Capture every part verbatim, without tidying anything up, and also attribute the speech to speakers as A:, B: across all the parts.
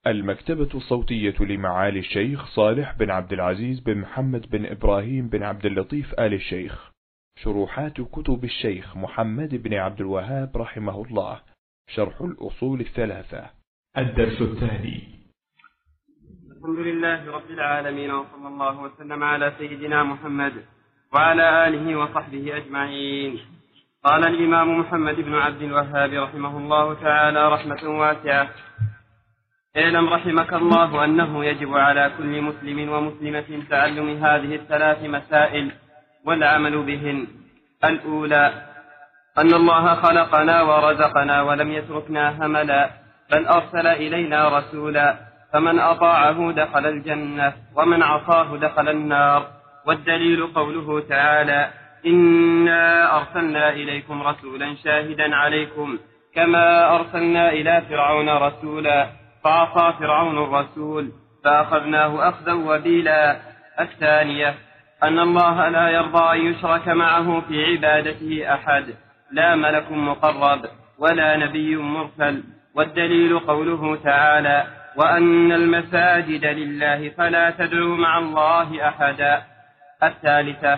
A: المكتبة الصوتية لمعالي الشيخ صالح بن عبد العزيز بن محمد بن إبراهيم بن عبد اللطيف آل الشيخ. شروحات كتب الشيخ محمد بن عبد الوهاب رحمه الله. شرح الأصول الثلاثة. الدرس الثاني.
B: الحمد لله رب العالمين، وصلى الله وسلم على سيدنا محمد وعلى آله وصحبه أجمعين. قال الإمام محمد بن عبد الوهاب رحمه الله تعالى رحمة واسعة: اعلم رحمك الله أنه يجب على كل مسلم ومسلمة تعلم هذه الثلاث مسائل والعمل بهن. الأولى: أن الله خلقنا ورزقنا ولم يتركنا هملا، بل أرسل إلينا رسولا، فمن أطاعه دخل الجنة ومن عصاه دخل النار. والدليل قوله تعالى: إنا أرسلنا إليكم رسولا شاهدا عليكم كما أرسلنا إلى فرعون رسولا فعصى فرعون الرسول فأخذناه أخذا وبيلا. الثانية: أن الله لا يرضى أن يشرك معه في عبادته أحد، لا ملك مقرب ولا نبي مرسل. والدليل قوله تعالى: وأن المساجد لله فلا تدعوا مع الله أحدا. الثالثة: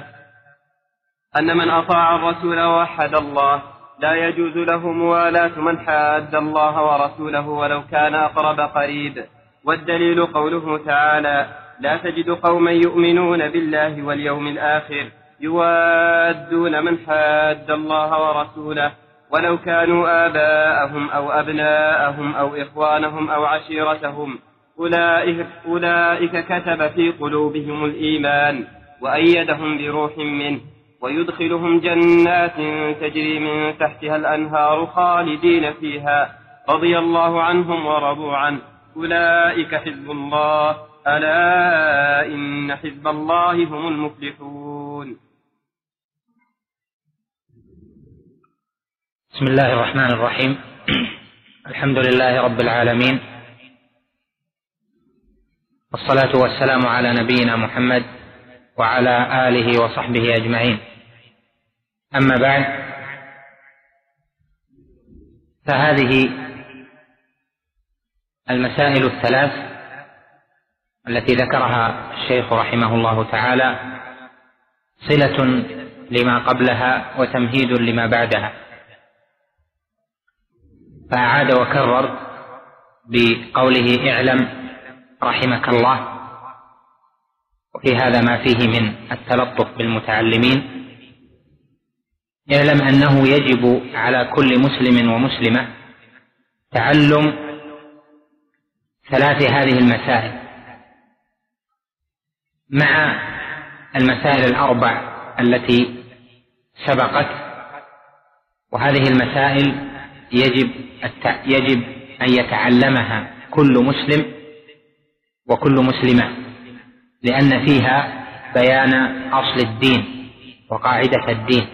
B: أن من أطاع الرسول ووحد الله لا يجوز له موالاة من حاد الله ورسوله ولو كان أقرب قريب. والدليل قوله تعالى: لا تجد قوما يؤمنون بالله واليوم الآخر يوادون من حاد الله ورسوله ولو كانوا آباءهم أو أبناءهم أو إخوانهم أو عشيرتهم، أولئك, أولئك كتب في قلوبهم الإيمان وأيدهم بروح منه ويدخلهم جنات تجري من تحتها الأنهار خالدين فيها رضي الله عنهم ورضوا عنه، أولئك حزب الله، ألا إن حزب الله هم المفلحون.
C: بسم الله الرحمن الرحيم. الحمد لله رب العالمين، والصلاة والسلام على نبينا محمد وعلى آله وصحبه أجمعين. أما بعد، فهذه المسائل الثلاث التي ذكرها الشيخ رحمه الله تعالى صلة لما قبلها وتمهيد لما بعدها، فأعاد وكرر بقوله: اعلم رحمك الله. وفي هذا ما فيه من التلطف بالمتعلمين. اعلم أنه يجب على كل مسلم ومسلمة تعلم ثلاث هذه المسائل مع المسائل الأربع التي سبقت. وهذه المسائل يجب يجب أن يتعلمها كل مسلم وكل مسلمة، لأن فيها بيان أصل الدين وقاعدة الدين.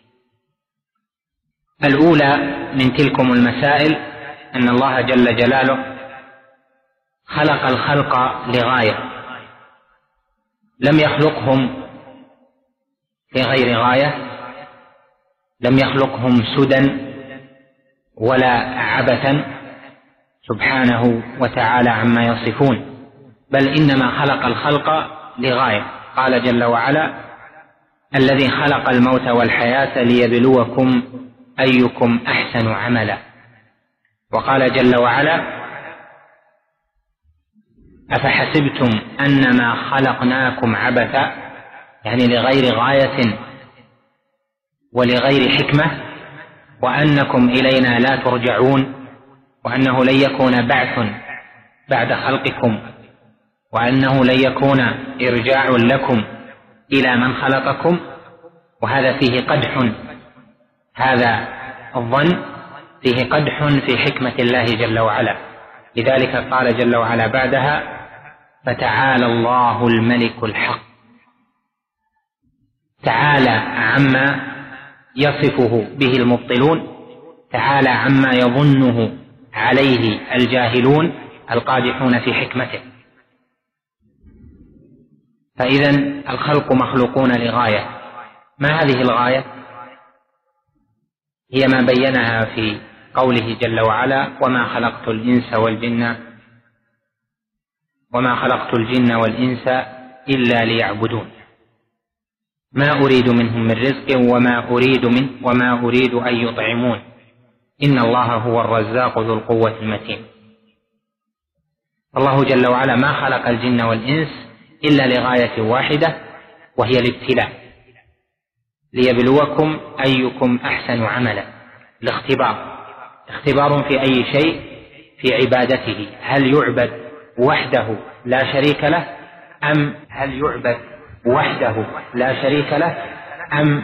C: الأولى من تلكم المسائل أن الله جل جلاله خلق الخلق لغاية، لم يخلقهم لغير غاية، لم يخلقهم سدى ولا عبثا سبحانه وتعالى عما يصفون، بل إنما خلق الخلق لغاية. قال جل وعلا: الذي خلق الموت والحياة ليبلوكم أيكم أحسن عملا. وقال جل وعلا: أفحسبتم أنما خلقناكم عبثا، يعني لغير غاية ولغير حكمة، وأنكم إلينا لا ترجعون، وأنه لن يكون بعث بعد خلقكم، وأنه لن يكون إرجاع لكم إلى من خلقكم. وهذا فيه قدح، هذا الظن فيه قدح في حكمة الله جل وعلا. لذلك قال جل وعلا بعدها: فتعالى الله الملك الحق. تعالى عما يصفه به المبطلون، تعالى عما يظنه عليه الجاهلون القادحون في حكمته. فإذا الخلق مخلوقون لغاية. ما هذه الغاية؟ هي ما بينها في قوله جل وعلا: وما خلقت الإنس والجن وما خلقت الجن والإنس إلا ليعبدون ما أريد منهم من رزق وما أريد من وما أريد أن يطعمون إن الله هو الرزاق ذو القوة المتين. الله جل وعلا ما خلق الجن والإنس إلا لغاية واحدة، وهي الابتلاء، ليبلوكم أيكم أحسن عملا، الاختبار، اختبار في أي شيء، في عبادته، هل يعبد وحده لا شريك له أم هل يعبد وحده لا شريك له أم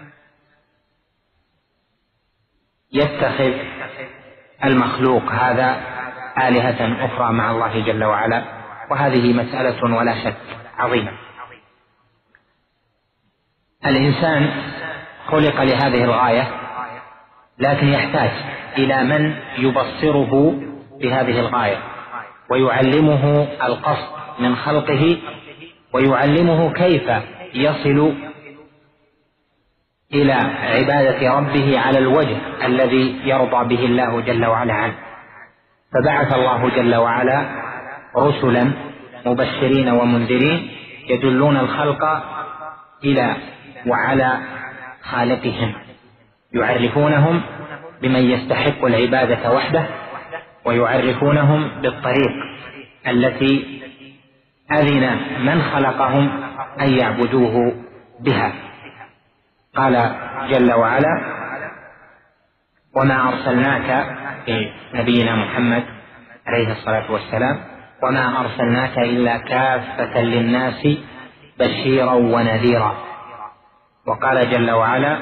C: يتخذ المخلوق هذا آلهة أخرى مع الله جل وعلا. وهذه مسألة ولا شك عظيمة. الإنسان خلق لهذه الغاية، لكن يحتاج إلى من يبصره بهذه الغاية ويعلمه القصد من خلقه، ويعلمه كيف يصل إلى عبادة ربه على الوجه الذي يرضى به الله جل وعلا عنه. فبعث الله جل وعلا رسلا مبشرين ومنذرين يدلون الخلق إلى وعلى خالقهم، يعرفونهم بمن يستحق العبادة وحده، ويعرفونهم بالطريق التي أذن من خلقهم أن يعبدوه بها. قال جل وعلا: وما أرسلناك، في نبينا محمد عليه الصلاة والسلام، وما أرسلناك إلا كافة للناس بشيرا ونذيرا. وقال جل وعلا: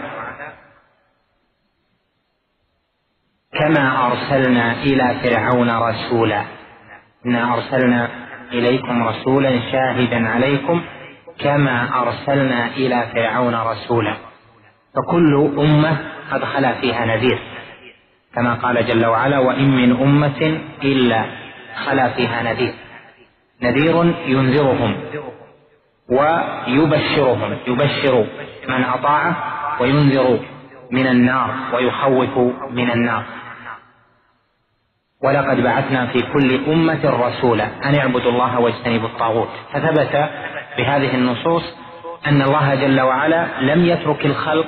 C: كما أرسلنا إلى فرعون رسولا إنا أرسلنا إليكم رسولا شاهدا عليكم كما أرسلنا إلى فرعون رسولا. فكل أمة قد خلا فيها نذير، كما قال جل وعلا: وإن من أمة إلا خلا فيها نذير. نذير ينذرهم ويبشرهم، يبشر من أطاعه وينذر من النار ويخوف من النار. ولقد بعثنا في كل أمة رسولا أن اعبدوا الله واجتنبوا الطاغوت. فثبت بهذه النصوص أن الله جل وعلا لم يترك الخلق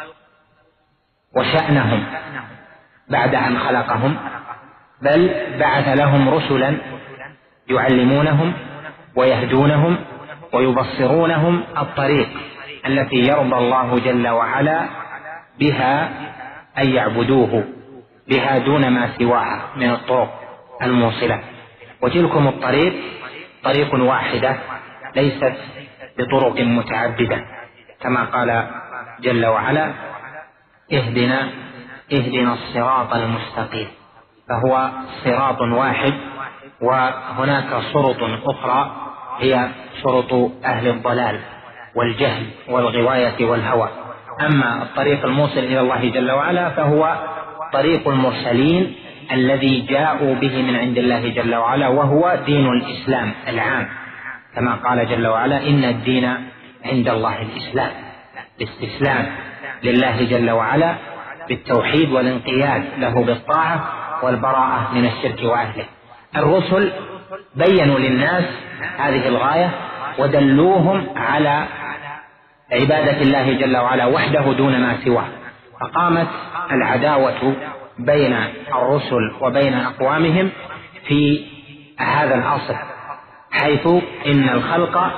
C: وشأنهم بعد أن خلقهم، بل بعث لهم رسلا يعلمونهم ويهدونهم ويبصرونهم الطريق التي يرضى الله جل وعلا بها أن يعبدوه بها دون ما سواها من الطرق الموصلة. وتلكم الطريق طريق واحدة ليست بطرق متعددة، كما قال جل وعلا: اهدنا اهدنا الصراط المستقيم. فهو صراط واحد، وهناك شرط أخرى هي شرط أهل الضلال والجهل والغواية والهوى. أما الطريق الموصل إلى الله جل وعلا فهو طريق المرسلين الذي جاءوا به من عند الله جل وعلا، وهو دين الإسلام العام، كما قال جل وعلا: إن الدين عند الله الإسلام، الاستسلام لله جل وعلا بالتوحيد والانقياد له بالطاعة والبراءة من الشرك وأهله. الرسل بيّنوا للناس هذه الغاية ودلوهم على عبادة الله جل وعلا وحده دون ما سواه، فقامت العداوة بين الرسل وبين أقوامهم في هذا الأصل، حيث إن الخلق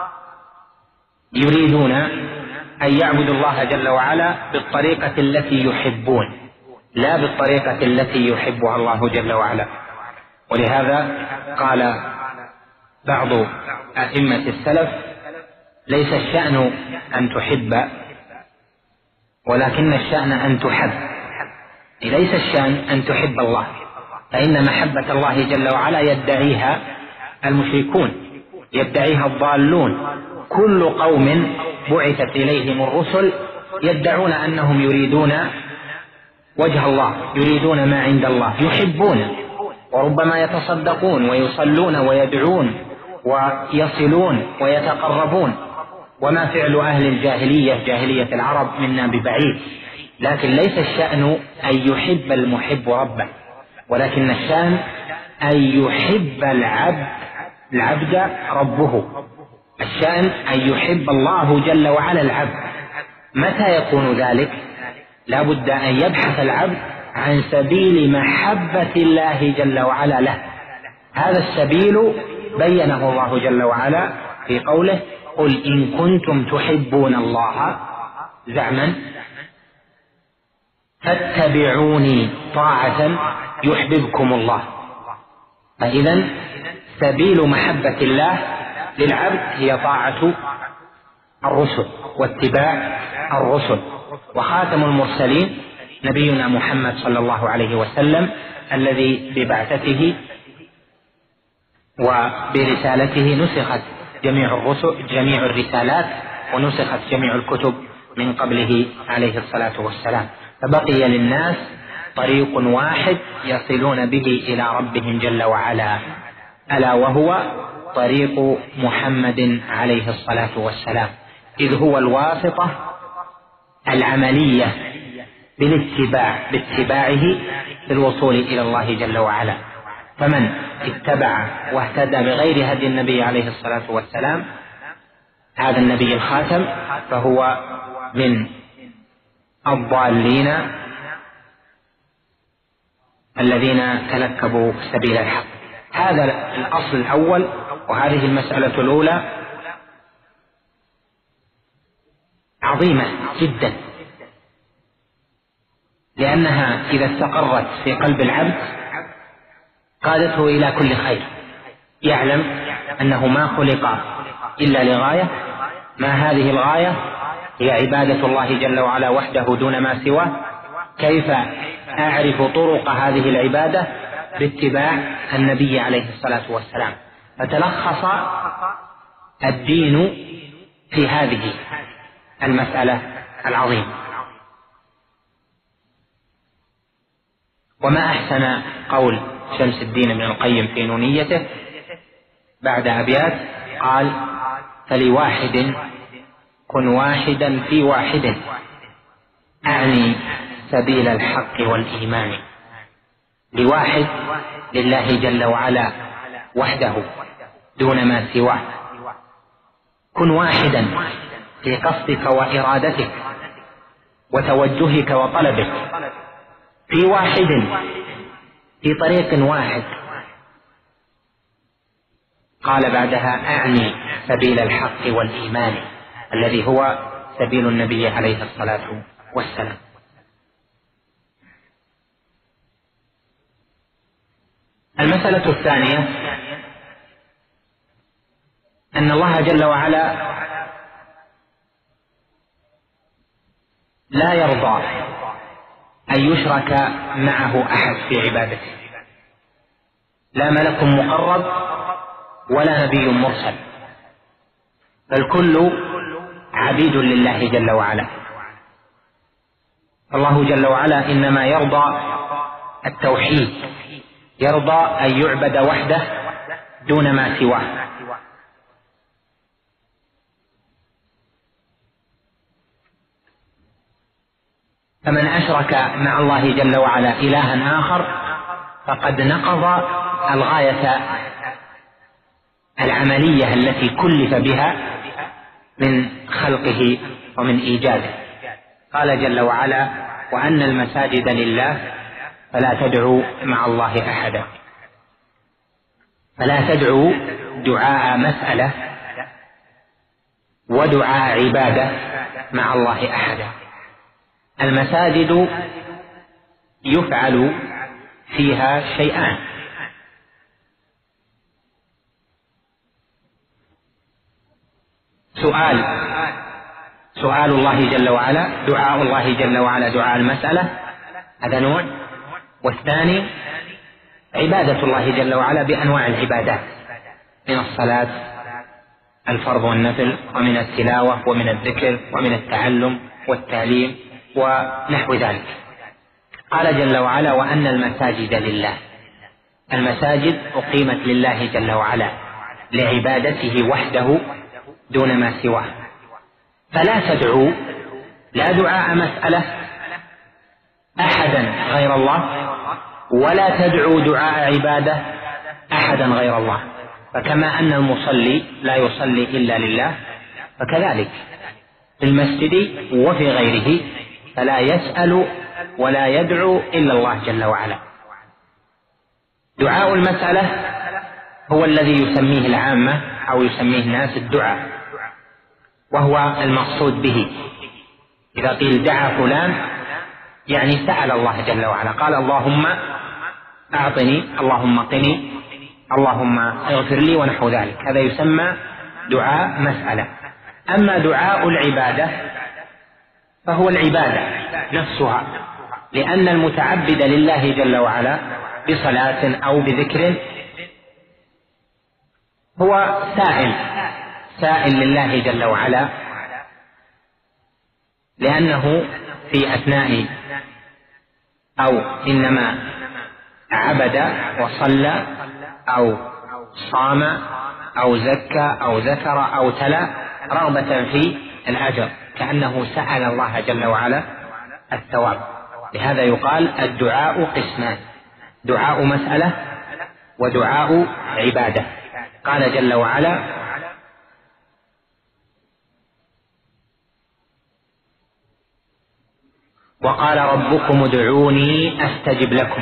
C: يريدون أن يعبدوا الله جل وعلا بالطريقة التي يحبون، لا بالطريقة التي يحبها الله جل وعلا. ولهذا قال بعض أئمة السلف: ليس الشأن أن تحب، ولكن الشأن أن تحب. ليس الشأن أن تحب الله، فإن محبة الله جل وعلا يدعيها المشركون، يدعيها الضالون. كل قوم بعثت إليهم الرسل يدعون أنهم يريدون وجه الله، يريدون ما عند الله، يحبون، وربما يتصدقون ويصلون ويدعون ويصلون ويتقربون. وما فعل أهل الجاهلية، جاهلية العرب، منا ببعيد. لكن ليس الشأن أن يحب المحب ربه، ولكن الشأن أن يحب العبد العبد ربه، الشأن أن يحب الله جل وعلا العبد. متى يكون ذلك؟ لا بد أن يبحث العبد عن سبيل محبة الله جل وعلا له. هذا السبيل بينه الله جل وعلا في قوله: قل إن كنتم تحبون الله زعما فاتبعوني طاعة يحببكم الله. فإذا سبيل محبة الله للعبد هي طاعة الرسل واتباع الرسل. وخاتم المرسلين نبينا محمد صلى الله عليه وسلم الذي ببعثته وبرسالته نسخت جميع الرسل جميع الرسالات ونسخت جميع الكتب من قبله عليه الصلاة والسلام، فبقي للناس طريق واحد يصلون به إلى ربهم جل وعلا، ألا وهو طريق محمد عليه الصلاة والسلام، إذ هو الواسطة العملية بالاتباع باتباعه للوصول إلى الله جل وعلا. فمن اتبع واهتدى بغير هدي النبي عليه الصلاة والسلام هذا النبي الخاتم فهو من الضالين الذين تنكبوا سبيل الحق. هذا الأصل الأول، وهذه المسألة الأولى عظيمة جدا، لأنها إذا استقرت في قلب العبد قادته إلى كل خير. يعلم أنه ما خلق إلا لغاية، ما هذه الغاية؟ هي عبادة الله جل وعلا وحده دون ما سواه. كيف أعرف طرق هذه العبادة؟ باتباع النبي عليه الصلاة والسلام. فتلخص الدين في هذه المسألة العظيمة. وما أحسن قول شمس الدين ابن القيم في نونيته بعد أبيات، قال: فلواحد كن واحدا في واحد، أعني سبيل الحق والإيمان. لواحد لله جل وعلا وحده دون ما سواه. كن واحدا في قصدك وإرادتك وتوجهك وطلبك، في واحد في طريق واحد. قال بعدها: أعني سبيل الحق والإيمان، الذي هو سبيل النبي عليه الصلاة والسلام. المسألة الثانية أن الله جل وعلا لا يرضى أن يشرك معه أحد في عبادته، لا ملك مقرب ولا نبي مرسل، فالكل عبيد لله جل وعلا. الله جل وعلا إنما يرضى التوحيد، يرضى أن يعبد وحده دون ما سواه. فمن أشرك مع الله جل وعلا إلها آخر فقد نقض الغاية العملية التي كلف بها من خلقه ومن إيجاده. قال جل وعلا: وأن المساجد لله فلا تدعوا مع الله أحدا. فلا تدعوا دعاء مسألة ودعاء عبادة مع الله أحدا. المساجد يفعل فيها شيئان: سؤال سؤال الله جل وعلا، دعاء الله جل وعلا دعاء المسألة، هذا نوع. والثاني عبادة الله جل وعلا بأنواع العبادات، من الصلاة الفرض والنفل، ومن التلاوة، ومن الذكر، ومن التعلم والتعليم ونحو ذلك. قال جل وعلا: وأن المساجد لله. المساجد أقيمت لله جل وعلا لعبادته وحده دون ما سواه. فلا تدعوا، لا دعاء مسألة، أحدا غير الله، ولا تدعوا دعاء عبادة أحدا غير الله. فكما أن المصلي لا يصلي إلا لله فكذلك في المسجد وفي غيره فلا يسأل ولا يدعو إلا الله جل وعلا. دعاء المسألة هو الذي يسميه العامة أو يسميه الناس الدعاء، وهو المقصود به. إذا قيل دعا فلان يعني سأل الله جل وعلا، قال اللهم أعطني، اللهم قني، اللهم اغفر لي ونحو ذلك، هذا يسمى دعاء مسألة. أما دعاء العبادة فهو العبادة نفسها، لأن المتعبد لله جل وعلا بصلاة أو بذكر هو سائل سائل لله جل وعلا، لأنه في أثناء أو إنما عبد وصلى أو صام أو زكى أو ذكر أو تلا رغبة في الأجر، كأنه سأل الله جل وعلا الثواب. لهذا يقال الدعاء قسمان: دعاء مسألة ودعاء عبادة. قال جل وعلا: وقال ربكم ادعوني أستجب لكم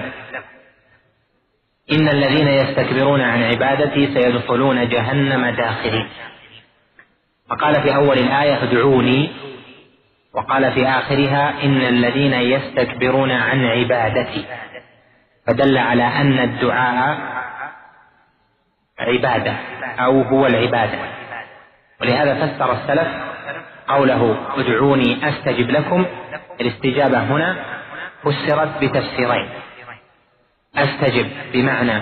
C: إن الذين يستكبرون عن عبادتي سيدخلون جهنم داخرين. وقال في أول الآية ادعوني، وقال في آخرها إن الذين يستكبرون عن عبادتي، فدل على أن الدعاء عبادة أو هو العبادة. ولهذا فسر السلف قوله ادعوني أستجب لكم، الاستجابة هنا فسرت بتفسيرين: أستجب بمعنى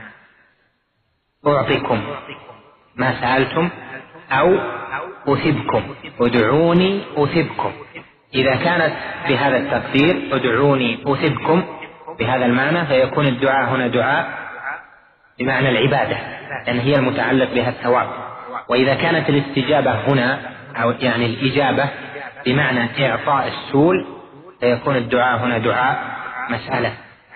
C: أعطيكم ما سألتم، أو أثبكم، ادعوني أثبكم. إذا كانت بهذا التقدير ادعوني أثبكم بهذا المعنى فيكون الدعاء هنا دعاء بمعنى العبادة، لأن هي المتعلق بها الثواب. وإذا كانت الاستجابة هنا أو يعني الإجابة بمعنى إعطاء السؤل فيكون الدعاء هنا دعاء مسألة.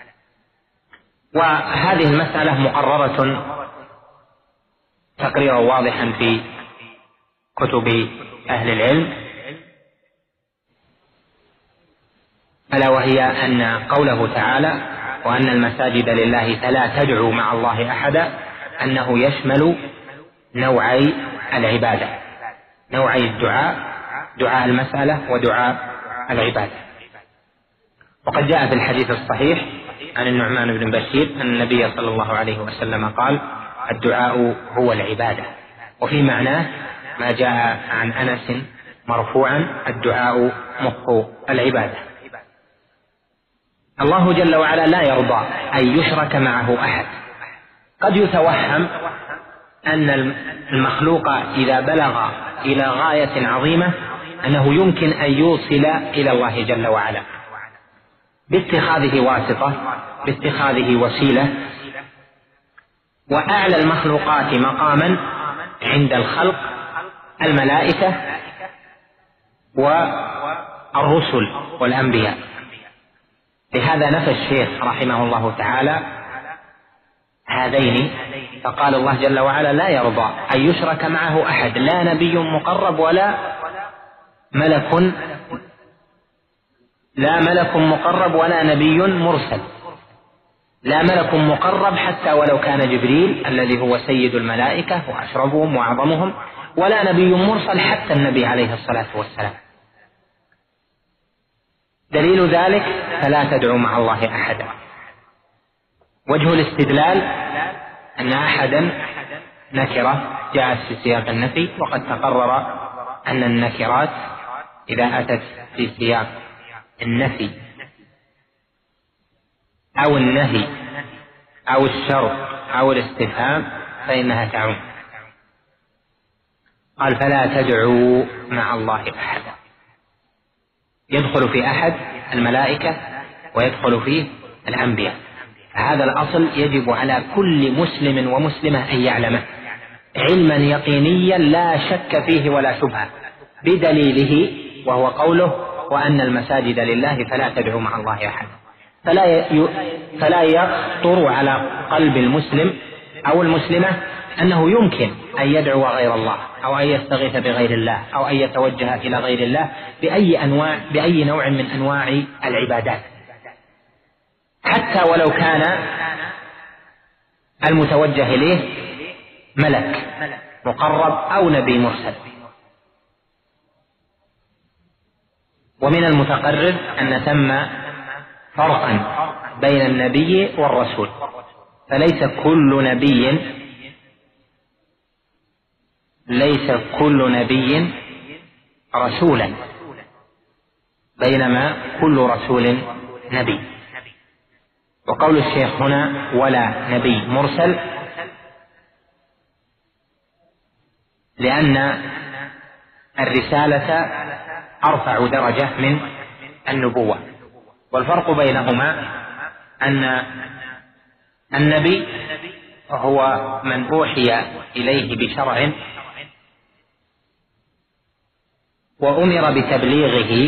C: وهذه المسألة مقررة تقريرا واضحا في كتب أهل العلم، ألا وهي أن قوله تعالى وأن المساجد لله فلا تدعوا مع الله أحدا، أنه يشمل نوعي العبادة، نوعي الدعاء، دعاء المسألة ودعاء العبادة. وقد جاء في الحديث الصحيح عن النعمان بن بشير أن النبي صلى الله عليه وسلم قال الدعاء هو العبادة، وفي معناه ما جاء عن أنس مرفوعا الدعاء مخ العبادة. الله جل وعلا لا يرضى أن يشرك معه أحد. قد يتوهم أن المخلوق إذا بلغ إلى غاية عظيمة أنه يمكن أن يوصل إلى الله جل وعلا باتخاذه واسطة، باتخاذه وسيلة. وأعلى المخلوقات مقاما عند الخلق الملائكة والرسل والأنبياء. لهذا نفى الشيخ رحمه الله تعالى هذين، فقال الله جل وعلا لا يرضى أن يشرك معه أحد، لا نبي مقرب ولا ملك لا ملك مقرب ولا نبي مرسل، لا ملك مقرب حتى ولو كان جبريل الذي هو سيد الملائكة وأشرفهم وأعظمهم، ولا نبي مرسل حتى النبي عليه الصلاة والسلام. دليل ذلك فلا تدعوا مع الله أحدا. وجه الاستدلال أن أحدا نكرة جاءت في سياق النفي، وقد تقرر أن النكرات إذا أتت في سياق النفي أو النهي أو الشرط أو الاستفهام فإنها تعم. قال فلا تدعوا مع الله أحدا، يدخل في أحد الملائكة ويدخل فيه الأنبياء. هذا الأصل يجب على كل مسلم ومسلمة أن يعلمه علما يقينيا لا شك فيه ولا شبهة، بدليله وهو قوله وأن المساجد لله فلا تدعوا مع الله أحد. فلا ي... فلا يخطر على قلب المسلم أو المسلمة أنه يمكن أن يدعو غير الله أو أن يستغيث بغير الله أو أن يتوجه إلى غير الله بأي أنواع بأي نوع من أنواع العبادات، حتى ولو كان المتوجه إليه ملك مقرب أو نبي مرسل. ومن المتقرر أن ثم فرقا بين النبي والرسول، فليس كل نبي ليس كل نبي رسولا، بينما كل رسول نبي. وقول الشيخ هنا ولا نبي مرسل لأن الرسالة أرفع درجة من النبوة، والفرق بينهما أن النبي هو من أوحي إليه بشرع وأمر بتبليغه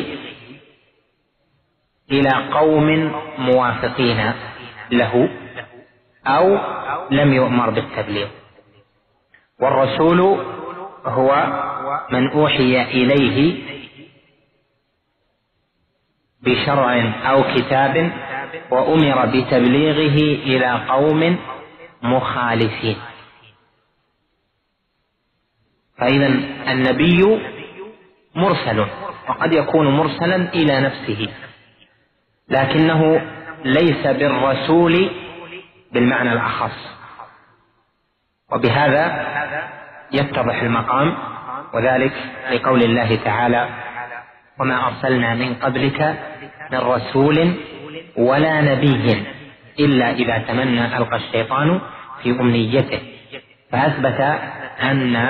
C: إلى قوم موافقين له أو لم يؤمر بالتبليغ، والرسول هو من أوحي إليه بشرع أو كتاب وأمر بتبليغه إلى قوم مخالفين. فإذا النبي مرسل، وقد يكون مرسلا إلى نفسه، لكنه ليس بالرسول بالمعنى الأخص. وبهذا يتضح المقام، وذلك لقول الله تعالى وما أرسلنا من قبلك من رسول ولا نبي إلا إذا تمنى ألقى الشيطان في أمنيته، فأثبت أن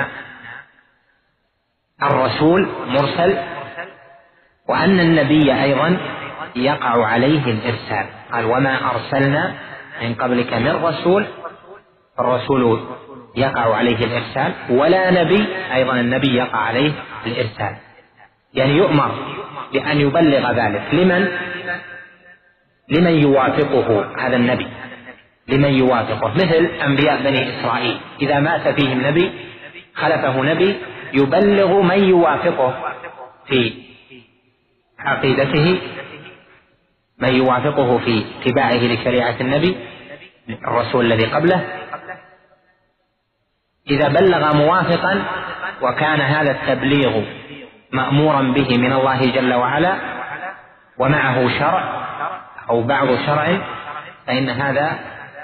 C: الرسول مرسل وأن النبي أيضا يقع عليه الإرسال. قال وما أرسلنا من قبلك من رسول، الرسول يقع عليه الإرسال، ولا نبي أيضا النبي يقع عليه الإرسال، يعني يؤمر بأن يبلغ ذلك لمن لمن يوافقه هذا النبي، لمن يوافقه، مثل أنبياء بني إسرائيل إذا مات فيهم نبي خلفه نبي يبلغ من يوافقه في عقيدته، من يوافقه في اتباعه لشريعة النبي الرسول الذي قبله. إذا بلغ موافقا وكان هذا التبليغ مأمورا به من الله جل وعلا ومعه شرع أو بعض شرع فإن هذا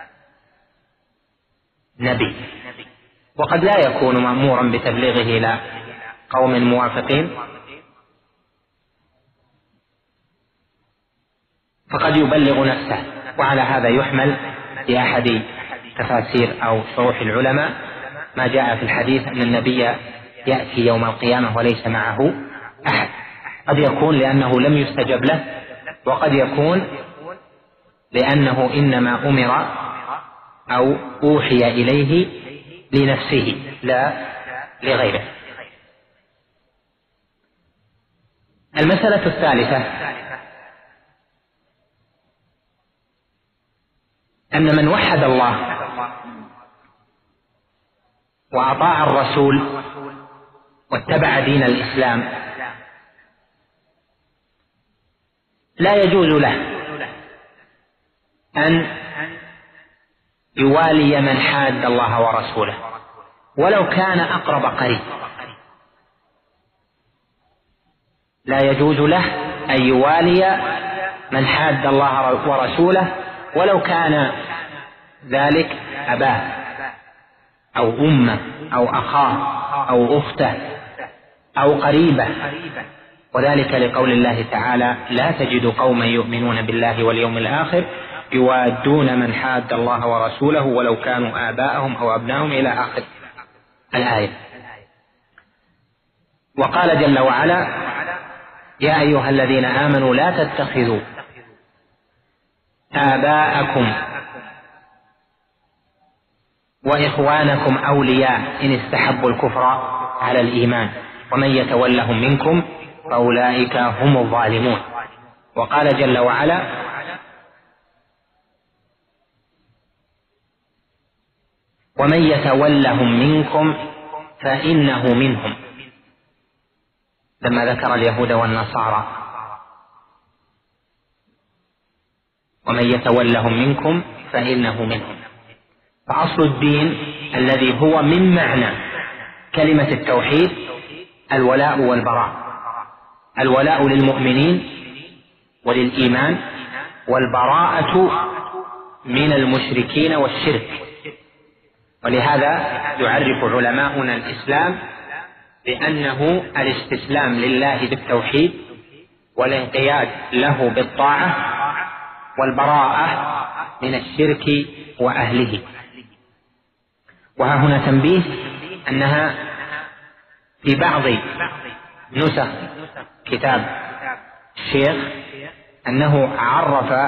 C: نبي. وقد لا يكون مأمورا بتبليغه إلى قوم موافقين، فقد يبلغ نفسه. وعلى هذا يحمل في أحد تفاسير أو شروح العلماء ما جاء في الحديث أن النبي يأتي يوم القيامة وليس معه أحد. قد يكون لأنه لم يستجب له، وقد يكون لأنه إنما أمر أو أوحي إليه لنفسه لا لغيره. المسألة الثالثة أن من وحد الله وأطاع الرسول واتبع دين الإسلام لا يجوز له أن يوالي من حاد الله ورسوله ولو كان أقرب قريب. لا يجوز له أن يوالي من حاد الله ورسوله ولو كان ذلك أباه أو أمه أو أخاه أو أخته أو قريبه، وذلك لقول الله تعالى لا تجد قوما يؤمنون بالله واليوم الآخر يوادون من حاد الله ورسوله ولو كانوا آباءهم أو أبناءهم إلى آخر الآية. وقال جل وعلا يا أيها الذين آمنوا لا تتخذوا آباءكم وإخوانكم أولياء إن استحبوا الكفر على الإيمان ومن يتولهم منكم فأولئك هم الظالمون. وقال جل وعلا ومن يتولهم منكم فإنه منهم، لما ذكر اليهود والنصارى. ومن يتولهم منكم فإنه منهم. فأصل الدين الذي هو من معنى كلمة التوحيد الولاء والبراء. الولاء للمؤمنين وللإيمان، والبراءة من المشركين والشرك. ولهذا يعرف علماؤنا الإسلام بأنه الاستسلام لله بالتوحيد والانقياد له بالطاعة، والبراءة من الشرك وأهله. وها هنا تنبيه أنها في بعض نسخ كتاب الشيخ أنه عرف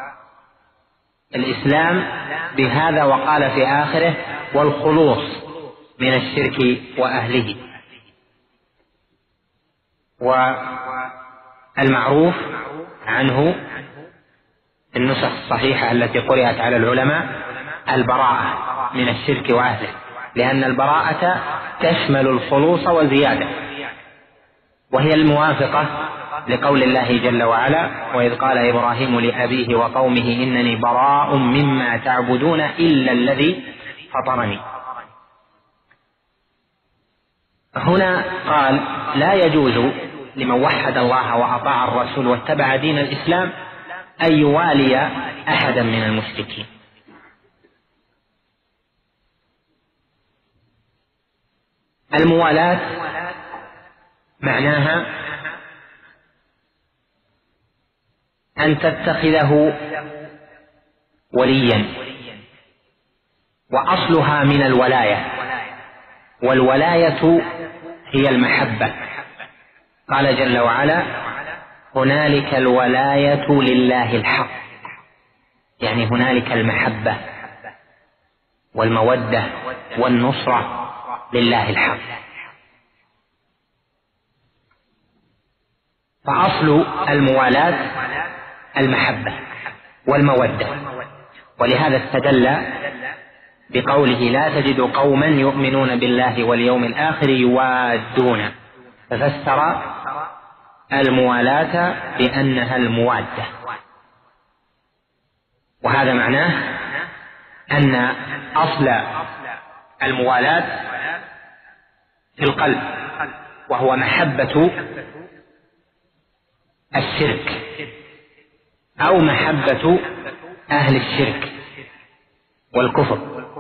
C: الإسلام بهذا وقال في آخره والخلوص من الشرك وأهله. والمعروف عنه النسخ الصحيحة التي قرأت على العلماء البراءة من الشرك وأهله، لأن البراءة تشمل الخلوص وزيادة، وهي الموافقة لقول الله جل وعلا: وإذ قال إبراهيم لأبيه وقومه إنني براء مما تعبدون إلا الذي فطرني. هنا قال: لا يجوز لمن وحد الله وأطاع الرسول واتبع دين الإسلام أن يوالي أحدا من المشركين. الموالاة معناها أن تتخذه وليا، وأصلها من الولاية، والولاية هي المحبة. قال جل وعلا: هنالك الولاية لله الحق، يعني هنالك المحبة والمودة والنصرة لله الحق. فأصل الموالاة المحبة والمودة. ولهذا استدل بقوله: لا تجد قوما يؤمنون بالله واليوم الآخر يوادون، ففسر الموالاة بأنها الموادة. وهذا معناه أن أصل الموالاة في القلب، وهو محبة الشرك أو محبة أهل الشرك والكفر.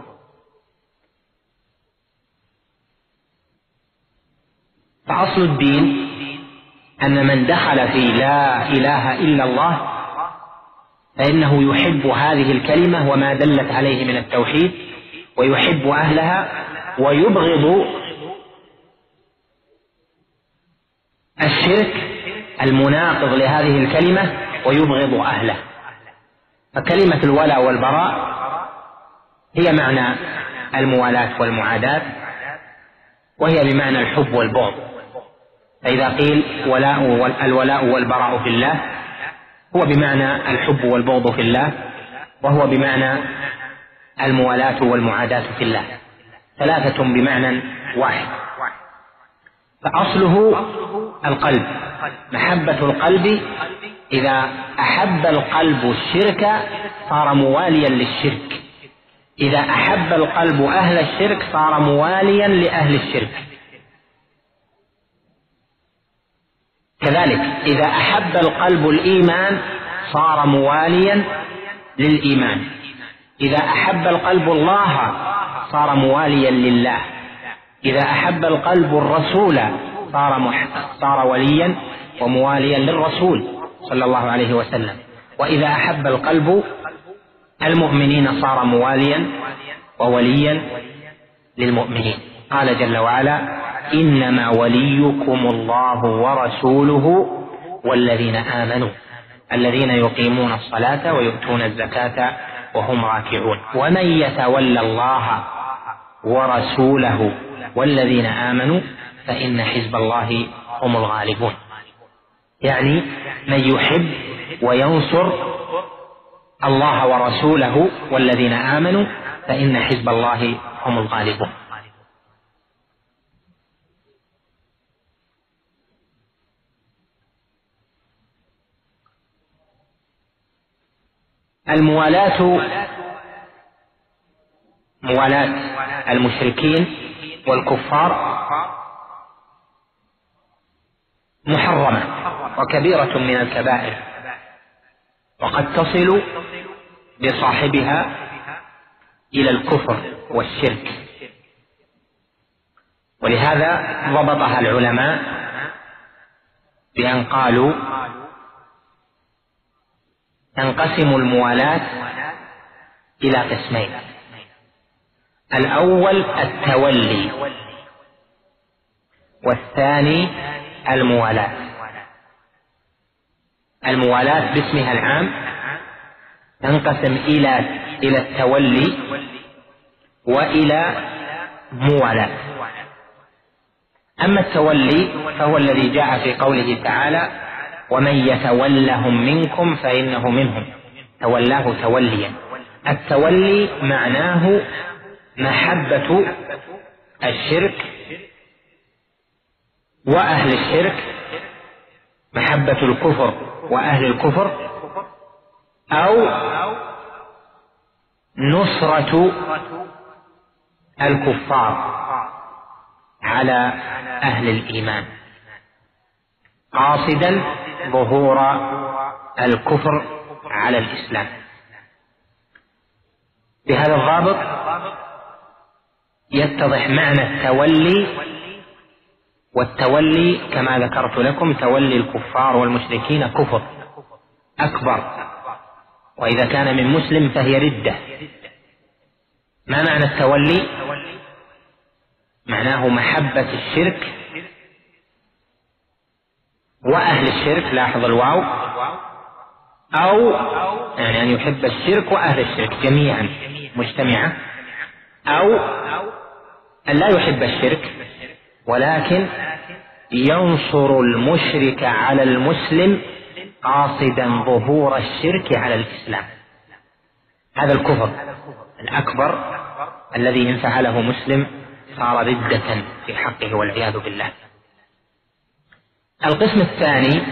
C: فأصل الدين أن من دخل في لا إله إلا الله فإنه يحب هذه الكلمة وما دلت عليه من التوحيد، ويحب أهلها، ويبغض الشرك المناقض لهذه الكلمة ويبغض أهله. فكلمة الولاء والبراء هي معنى الموالاة والمعاداة، وهي بمعنى الحب والبغض. فإذا قيل ولاء الولاء والبراء في الله هو بمعنى الحب والبغض في الله، وهو بمعنى الموالاة والمعاداة في الله، ثلاثة بمعنى واحد. فأصله القلب، محبة القلب. إذا أحب القلب الشرك صار مواليا للشرك، إذا أحب القلب أهل الشرك صار مواليا لأهل الشرك. كذلك إذا أحب القلب الإيمان صار مواليا للإيمان، إذا أحب القلب الله صار مواليا لله، إذا أحب القلب الرسول صار صار وليا ومواليا للرسول صلى الله عليه وسلم، وإذا أحب القلب المؤمنين صار مواليا ووليا للمؤمنين. قال جل وعلا: إنما وليكم الله ورسوله والذين آمنوا الذين يقيمون الصلاة ويؤتون الزكاة وهم راكعون. ومن يتولى الله ورسوله والذين آمنوا فإن حزب الله هم الغالبون. يعني من يحب وينصر الله ورسوله والذين آمنوا فإن حزب الله هم الغالبون. الموالاة موالاة المشركين والكفار محرمة وكبيرة من الكبائر، وقد تصل بصاحبها إلى الكفر والشرك، ولهذا ضبطها العلماء بأن قالوا تنقسم الموالاة إلى قسمين: الأول التولي، والثاني الموالاة. الموالاة باسمها العام تنقسم إلى إلى التولي وإلى موالاة. أما التولي فهو الذي جاء في قوله تعالى: ومن يتولهم منكم فإنه منهم، تولاه توليا. التولي معناه محبة الشرك وأهل الشرك، محبة الكفر وأهل الكفر، أو نصرة الكفار على أهل الإيمان، قاصدا ظهور الكفر على الإسلام. بهذا الضابط يتضح معنى التولي، والتولي كما ذكرت لكم تولي الكفار والمشركين كفر أكبر، وإذا كان من مسلم فهي ردة. ما معنى التولي؟ معناه محبة الشرك وأهل الشرك، لاحظ الواو، أو يعني أن يحب الشرك وأهل الشرك جميعا مجتمعة، أو أن لا يحب الشرك ولكن ينصر المشرك على المسلم قاصدا ظهور الشرك على الإسلام. هذا الكفر الأكبر الذي إن فعله مسلم صار ردة في حقه والعياذ بالله. القسم الثاني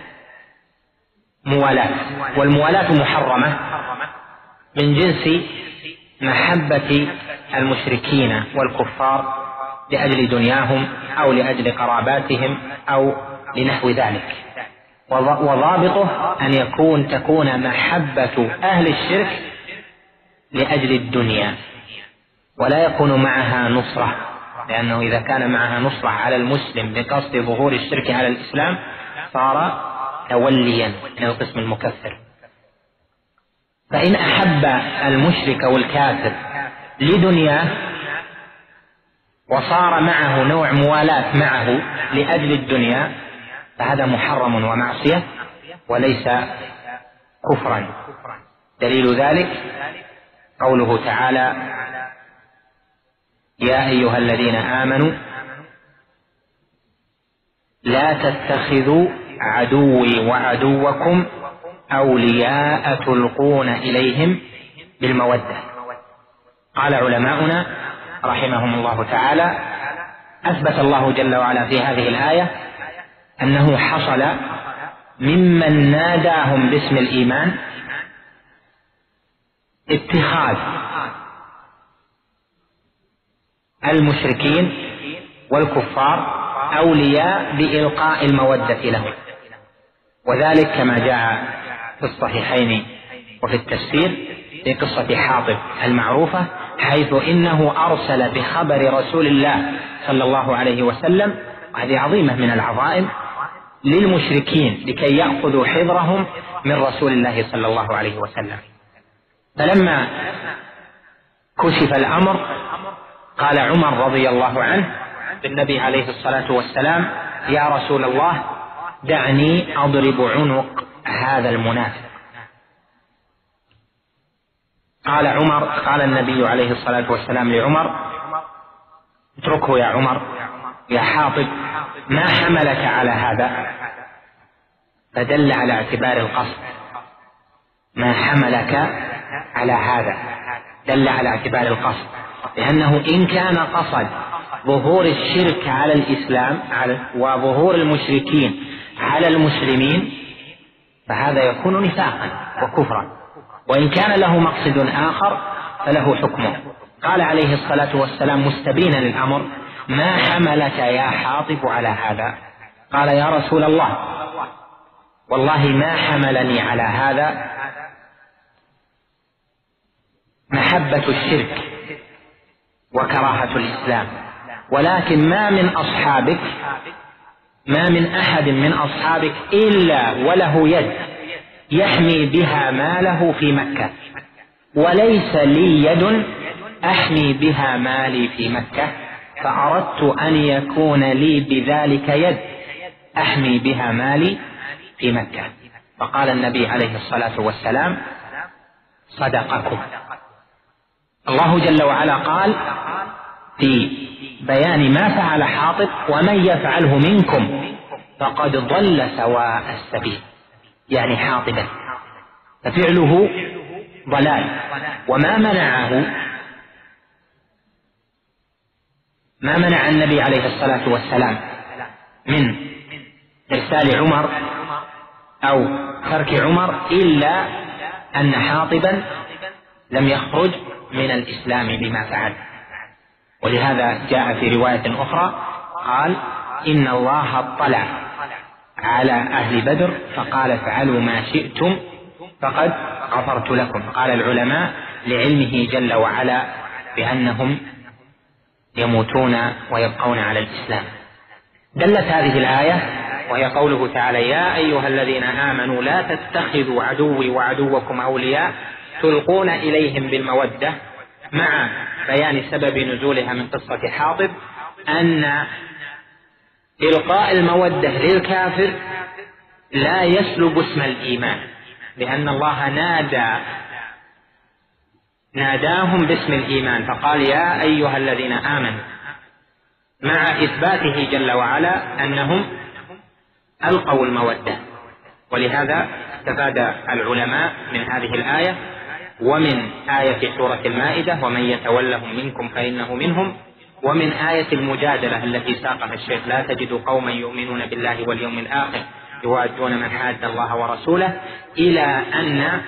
C: موالاة، والموالاة محرمة من جنس محبة المشركين والكفار لأجل دنياهم أو لأجل قراباتهم أو لنحو ذلك، وضابطه أن يكون تكون محبة أهل الشرك لأجل الدنيا ولا يكون معها نصرة، لأنه إذا كان معها نصرة على المسلم بقصد ظهور الشرك على الإسلام صار توليا من القسم المكفر. فإن أحب المشرك والكافر لدنياه وصار معه نوع موالاة معه لأجل الدنيا فهذا محرم ومعصية وليس كفرا. دليل ذلك قوله تعالى: يا أيها الذين آمنوا لا تتخذوا عدوي وعدوكم أولياء تلقون إليهم بالمودة. قال علماؤنا رحمهم الله تعالى: أثبت الله جل وعلا في هذه الآية أنه حصل ممن ناداهم باسم الإيمان اتخاذ المشركين والكفار أولياء بإلقاء المودة لهم، وذلك كما جاء في الصحيحين وفي التفسير في قصة حاطب المعروفة، حيث إنه أرسل بخبر رسول الله صلى الله عليه وسلم، وهذه عظيمة من العظائم، للمشركين لكي يأخذوا حذرهم من رسول الله صلى الله عليه وسلم. فلما كشف الأمر قال عمر رضي الله عنه بالنبي عليه الصلاة والسلام: يا رسول الله دعني أضرب عنق هذا المنافق. قال عمر قال النبي عليه الصلاة والسلام لعمر: اتركه يا عمر، يا حاطب، ما حملك على هذا؟ فدل على اعتبار القصد. ما حملك على هذا دل على اعتبار القصد، لأنه إن كان قصد ظهور الشرك على الإسلام وظهور المشركين على المسلمين فهذا يكون نفاقا وكفرا، وإن كان له مقصد آخر فله حكمه. قال عليه الصلاة والسلام مستبينا للأمر: ما حملك يا حاطب على هذا؟ قال: يا رسول الله والله ما حملني على هذا محبة الشرك وكراهة الإسلام، ولكن ما من أصحابك ما من أحد من أصحابك إلا وله يد يحمي بها ماله في مكة، وليس لي يد أحمي بها مالي في مكة، فأردت أن يكون لي بذلك يد أحمي بها مالي في مكة. فقال النبي عليه الصلاة والسلام: صدقكم. الله جل وعلا قال في بيان ما فعل حاطب: ومن يفعله منكم فقد ضل سواء السبيل، يعني حاطبا، ففعله ضلال. وما منعه ما منع النبي عليه الصلاة والسلام من إرسال عمر أو ترك عمر إلا أن حاطبا لم يخرج من الإسلام بما فعل. ولهذا جاء في رواية أخرى قال: إن الله اطلع على أهل بدر فقال: افعلوا ما شئتم فقد غفرت لكم. قال العلماء: لعلمه جل وعلا بأنهم يموتون ويبقون على الإسلام. دلت هذه الآية وهي قوله تعالى: يا أيها الذين آمنوا لا تتخذوا عدوي وعدوكم أولياء تلقون إليهم بالمودة، مع بيان سبب نزولها من قصة حاطب، أن إلقاء المودة للكافر لا يسلب اسم الإيمان، لأن الله نادى ناداهم باسم الإيمان فقال: يا أيها الذين آمنوا، مع إثباته جل وعلا أنهم ألقوا المودة. ولهذا استفاد العلماء من هذه الآية ومن آية سورة المائدة: ومن يتولهم منكم فإنه منهم، ومن آية المجادلة التي ساقها الشيخ: لا تجد قوما يؤمنون بالله واليوم الآخر يوادون من حاد الله ورسوله، إلى أن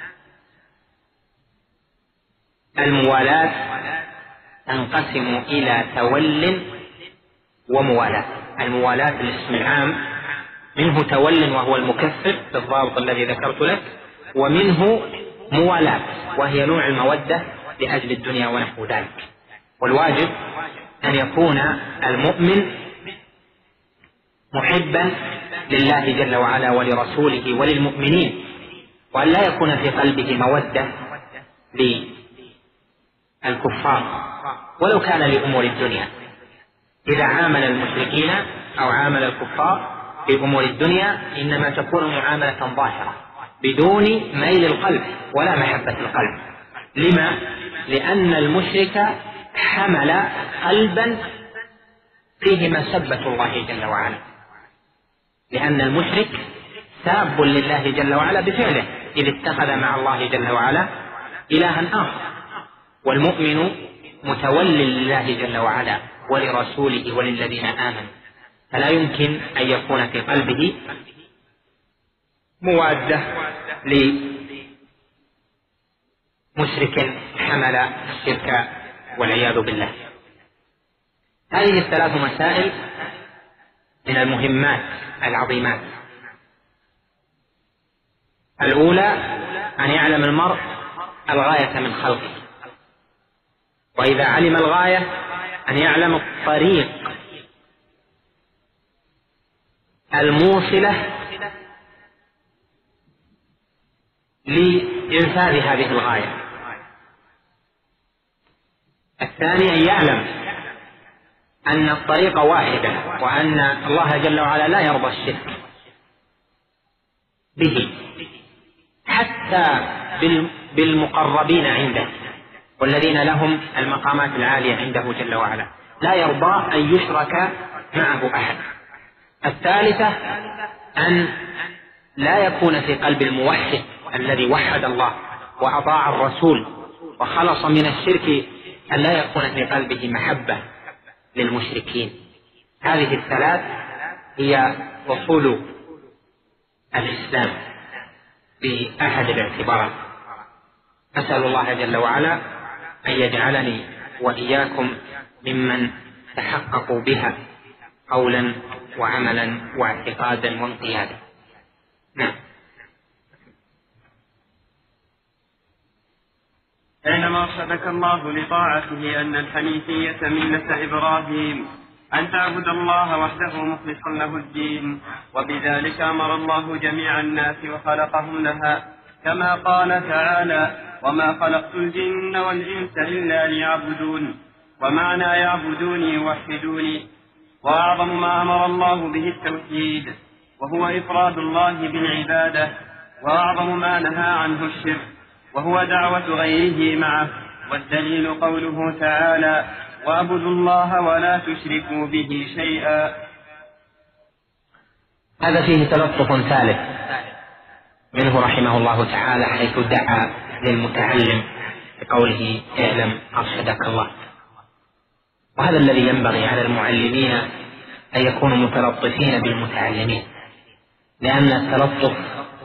C: الموالاة تنقسم إلى تول وموالاة. الموالاة الاسم العام، منه تول وهو المكفر بالضابط الذي ذكرت لك، ومنه موالاة وهي نوع المودة لأجل الدنيا ونحو ذلك. والواجب أن يكون المؤمن محبا لله جل وعلا ولرسوله وللمؤمنين، وأن لا يكون في قلبه مودة للكفار ولو كان لأمور الدنيا. إذا عامل المشركين أو عامل الكفار في أمور الدنيا إنما تكون معاملة ظاهرة بدون ميل القلب ولا محبة القلب. لما؟ لأن المشرك حمل قلبا فيه مسبة الله جل وعلا، لأن المشرك ساب لله جل وعلا بفعله إذ اتخذ مع الله جل وعلا إلها آخر، والمؤمن متولي لله جل وعلا ولرسوله وللذين آمنوا، فلا يمكن أن يكون في قلبه موادة لمشرك حمل الشرك والعياذ بالله. هذه الثلاث مسائل من المهمات العظيمات. الأولى أن يعلم المرء الغاية من خلقه، وإذا علم الغاية أن يعلم الطريق الموصلة لإنفاذ هذه الغاية. الثاني أن يعلم أن الطريق واحدة، وأن الله جل وعلا لا يرضى الشرك به حتى بالمقربين عنده والذين لهم المقامات العالية عنده جل وعلا، لا يرضى أن يشرك معه أحد. الثالثة أن لا يكون في قلب الموحد الذي وحد الله وأطاع الرسول وخلص من الشرك أن لا يكون في قلبه محبة للمشركين. هذه الثلاث هي أصول الإسلام بأحد الاعتبارات. أسأل الله جل وعلا أن يجعلني وإياكم ممن تحققوا بها قولا وعملا واعتقادا وانقيادا. نعم.
B: حينما أرشدك الله لطاعته أن الحنيفية ملة إبراهيم، أن تعبد الله وحده مخلصا له الدين، وبذلك أمر الله جميع الناس وخلقهم لها، كما قال تعالى: وما خلقت الجن والإنس إلا ليعبدون. ومعنى يعبدوني يوحدوني. وأعظم ما أمر الله به التوحيد، وهو إفراد الله بالعبادة، وأعظم ما نهى عنه الشرك، وهو دعوة غيره معه. والدليل قوله تعالى: واعبدوا الله ولا تشركوا به شيئا.
C: هذا فيه تلطف ثالث منه رحمه الله تعالى، حيث دعا للمتعلم بقوله: اعلم أرشدك الله. وهذا الذي ينبغي على المعلمين أن يكونوا متلطفين بالمتعلمين، لأن التلطف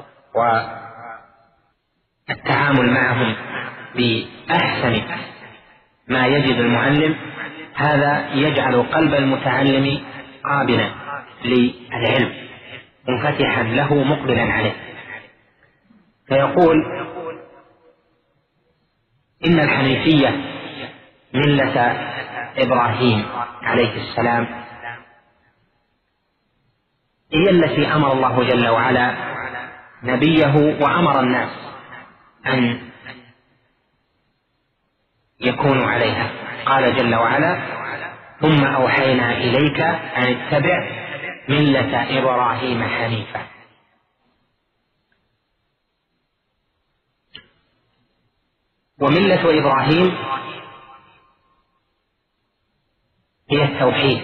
C: والتعامل معهم بأحسن ما يجد المعلم هذا يجعل قلب المتعلم قابلا للعلم منفتحا له مقبلا عليه. فيقول: إن الحنيفية ملة إبراهيم عليه السلام هي التي أمر الله جل وعلا نبيه وأمر الناس أن يكونوا عليها. قال جل وعلا: ثم أوحينا إليك أن اتبع ملة إبراهيم حنيفا. وملة إبراهيم هي التوحيد،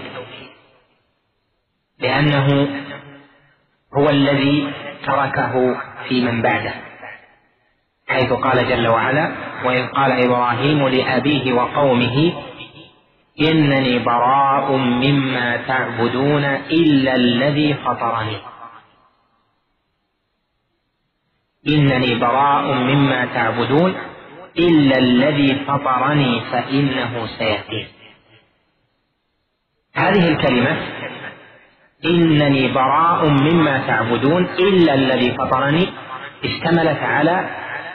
C: لأنه هو الذي تركه في من بعده، حيث قال جل وعلا: وإذ قال إبراهيم لأبيه وقومه إنني براء مما تعبدون إلا الذي فطرني. إنني براء مما تعبدون إلا الذي فطرني فإنه سيهدين. هذه الكلمة إنني براء مما تعبدون إلا الذي فطرني اشتملت على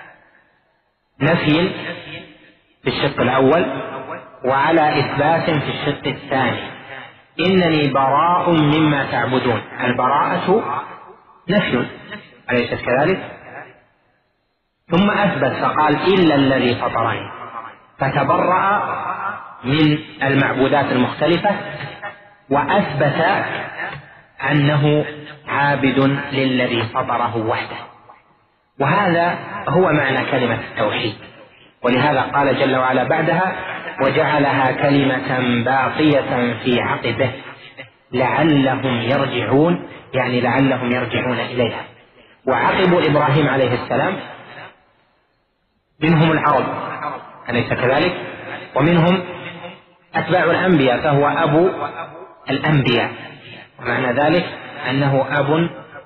C: نفي في الشق الأول وعلى إثبات في الشق الثاني. إنني براء مما تعبدون، البراءة نفي أليست كذلك؟ ثم أثبت فقال إلا الذي فطرني، فتبرأ من المعبودات المختلفة وأثبت أنه عابد للذي فطره وحده. وهذا هو معنى كلمة التوحيد، ولهذا قال جل وعلا بعدها: وجعلها كلمة باقية في عقبه لعلهم يرجعون، يعني لعلهم يرجعون إليها. وعقب إبراهيم عليه السلام منهم العرب أليس كذلك؟ ومنهم أتباع الأنبياء، فهو أبو الأنبياء، ومعنى ذلك أنه أب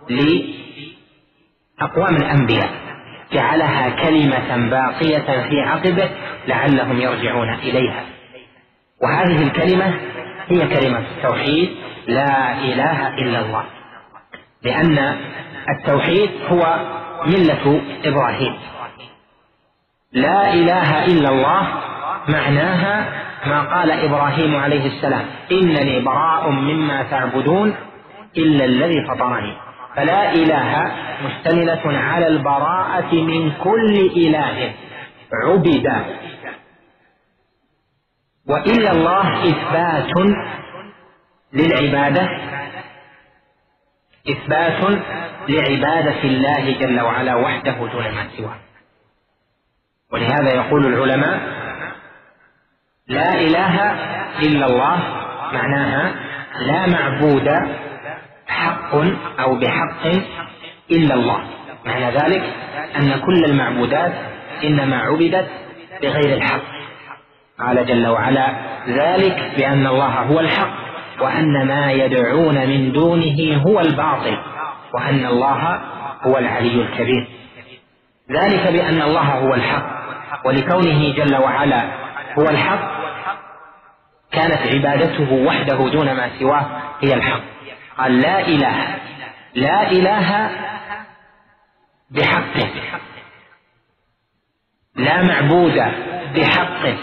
C: لأقوام الأنبياء، جعلها كلمة باقية في عقبه لعلهم يرجعون إليها. وهذه الكلمة هي كلمة التوحيد، لا إله إلا الله، لأن التوحيد هو ملة إبراهيم. لا إله إلا الله معناها ما قال إبراهيم عليه السلام: إنني براء مما تعبدون إلا الذي فطرني. فلا إله مشتملة على البراءة من كل إله عبد، وإلا الله إثبات للعبادة، إثبات لعبادة الله جل وعلا وحده دون ما سواه. ولهذا يقول العلماء: لا إله إلا الله معناها لا معبود حق أو بحق إلا الله. معنى ذلك أن كل المعبودات إنما عبدت بغير الحق، قال جل وعلا: ذلك بأن الله هو الحق وأن ما يدعون من دونه هو الباطل وأن الله هو العلي الكبير. ذلك بأن الله هو الحق، ولكونه جل وعلا هو الحق كانت عبادته وحده دون ما سواه هي الحق. قال: لا إله لا إله بحقه، لا معبود بحقه،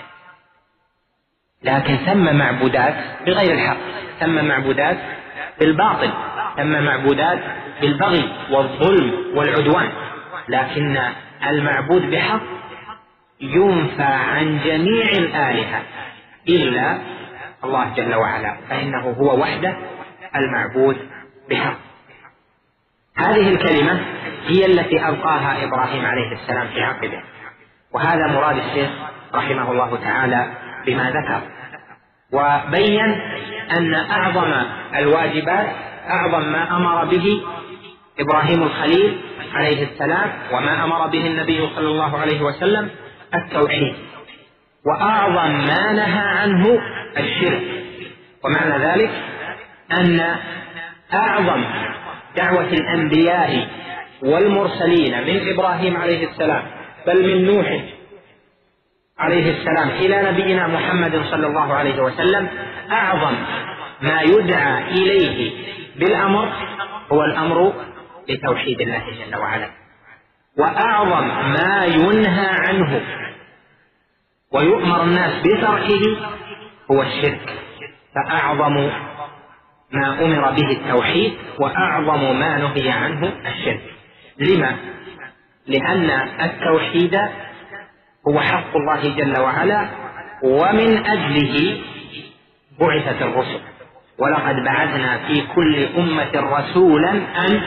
C: لكن ثم معبودات بغير الحق، ثم معبودات بالباطل، ثم معبودات بالبغي والظلم والعدوان، لكن المعبود بحق ينفى عن جميع الآلهة إلا الله جل وعلا، فإنه هو وحده المعبود بحق. هذه الكلمة هي التي ألقاها إبراهيم عليه السلام في عقبه، وهذا مراد الشيخ رحمه الله تعالى بما ذكر، وبين أن أعظم الواجبات، أعظم ما أمر به إبراهيم الخليل عليه السلام وما أمر به النبي صلى الله عليه وسلم التوحيد، وأعظم ما نهى عنه الشرك. ومعنى ذلك أن أعظم دعوة الأنبياء والمرسلين من إبراهيم عليه السلام بل من نوح عليه السلام إلى نبينا محمد صلى الله عليه وسلم، أعظم ما يدعى إليه بالأمر هو الأمر بتوحيد الله جل وعلا، وأعظم ما ينهى عنه ويؤمر الناس بتركه هو الشرك، فأعظم ما أمر به التوحيد وأعظم ما نهي عنه الشرك. لما؟ لأن التوحيد هو حق الله جل وعلا، ومن أجله بعثت الرسل، ولقد بعثنا في كل أمة رسولا أن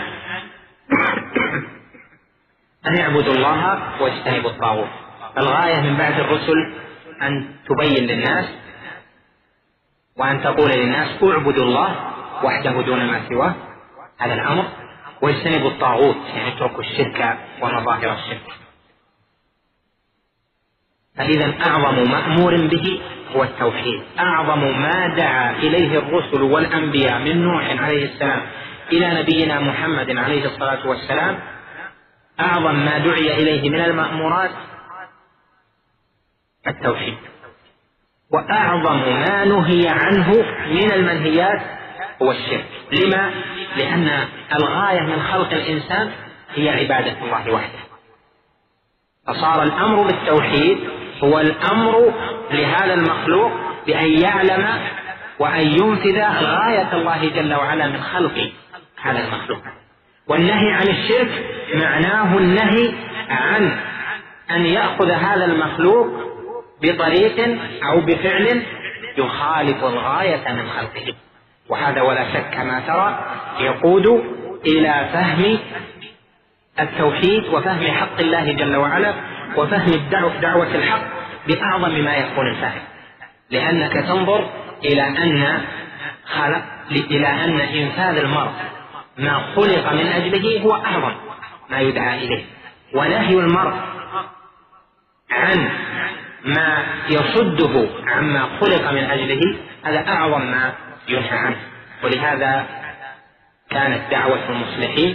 C: أن يعبدوا الله واجتنبوا الطاغوت. الغاية من بعث الرسل أن تبين للناس وأن تقول للناس: اعبدوا الله وحده دون ما سواه، هذا الأمر، واجتنبوا الطاغوت، يعني اتركوا الشرك ومظاهر الشرك. فإذا أعظم مأمور به هو التوحيد، أعظم ما دعا إليه الرسل والأنبياء من نوح عليه السلام إلى نبينا محمد عليه الصلاة والسلام، أعظم ما دعي إليه من المأمورات التوحيد، وأعظم ما نهي عنه من المنهيات هو الشرك. لما؟ لأن الغاية من خلق الإنسان هي عبادة الله وحده، فصار الأمر بالتوحيد هو الأمر لهذا المخلوق بأن يعلم وأن ينفذ غاية الله جل وعلا من خلق هذا المخلوق. والنهي عن الشرك معناه النهي عن أن يأخذ هذا المخلوق بطريق أو بفعل يخالف الغاية من خلقه، وهذا ولا شك كما ترى يقود إلى فهم التوحيد وفهم حق الله جل وعلا وفهم الدعوة دعوة الحق بأعظم ما يكون الفهم، لأنك تنظر إلى أن خلق إلى أن إنفاذ المرء ما خلق من أجله هو أعظم ما يدعى إليه، ونهي المرء عن ما يصده عما خلق من أجله هذا أعظم ما ينهى عنه. ولهذا كانت دعوة المصلحين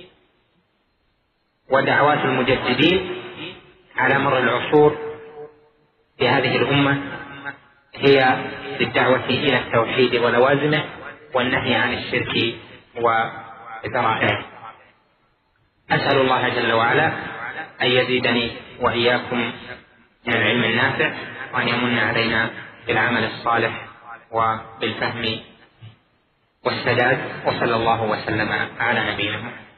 C: ودعوات المجددين على مر العصور في هذه الأمة هي بالدعوة إلى التوحيد ولوازمه والنهي عن الشرك وذرائعه. أسأل الله جل وعلا أن يزيدني وإياكم من العلم النافع، وأن يمن علينا بالعمل الصالح وبالفهم والسداد، وصلى الله وسلم على نبينا محمد.